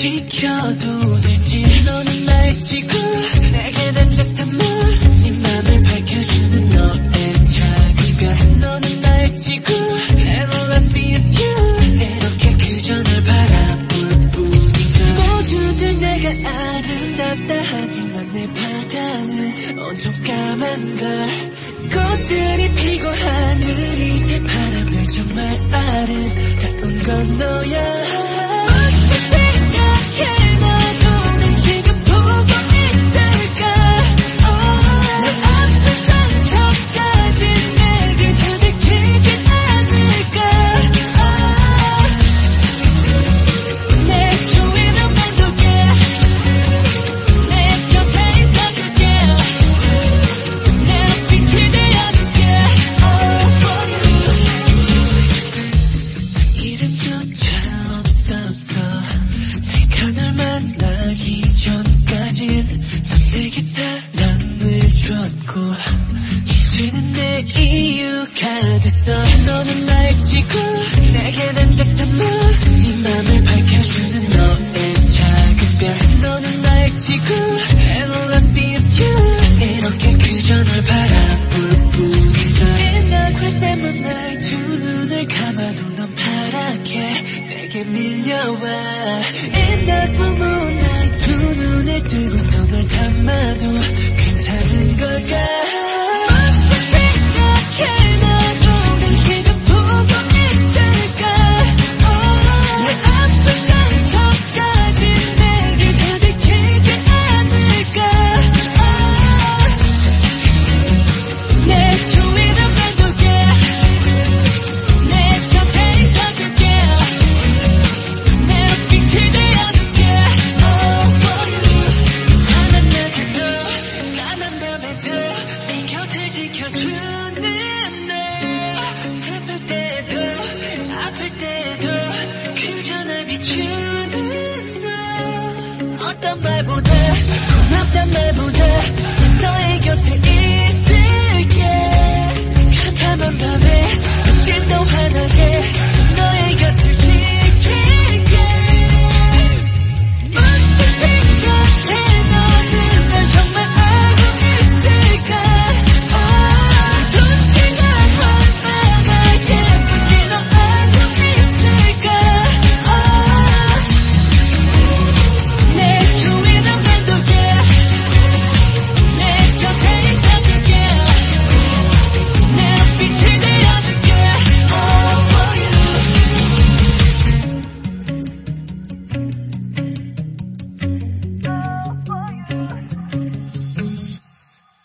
지켜도 될지. 너는 나의 지구, 내게 난 just a moon. 네 맘을 밝혀주는 너의 작은 별. 너는 나의 지구, and all I see is you. 이렇게 그저 널 바라볼 뿐인가. 모두들 내가 아름답다 하지만 내 바다는 온통 까만 걸. 꽃들이 피고 하늘이 새파랗게 정말 아름다운 건 너야. 내게 사랑을 줬고 이제는 내 이유가 됐어. 너는 나의 지구, 내게 난 just a moon. 네 맘을 밝혀주는 너의 작은 별. 너는 나의 지구, and all I see is you. 이렇게 그저 널 바라볼 뿐이다. In the crescent moonlight, 두 눈을 감아도 넌 파랗게 내게 밀려와. In the full moonlight, 두 눈을 뜨고서 널 담아도 괜찮은 걸까. 생각해 너도 난 지금 보고 있을까. 내 아픈 상처까지 내게 다 들키지 않을까. 내 주위를 맴돌게, 내 곁에 있어줄게. 내 빛이 되어줄게. Oh for you. 환한 낮에도 까만 밤에도 내 곁을 지켜주는 너. 슬플 때도 아플 때도 그저 날 비추는 너. 어떤 말보다 고맙단 말보다 너의 곁에 있을게. 캄캄한 밤에 훨씬 더 환하게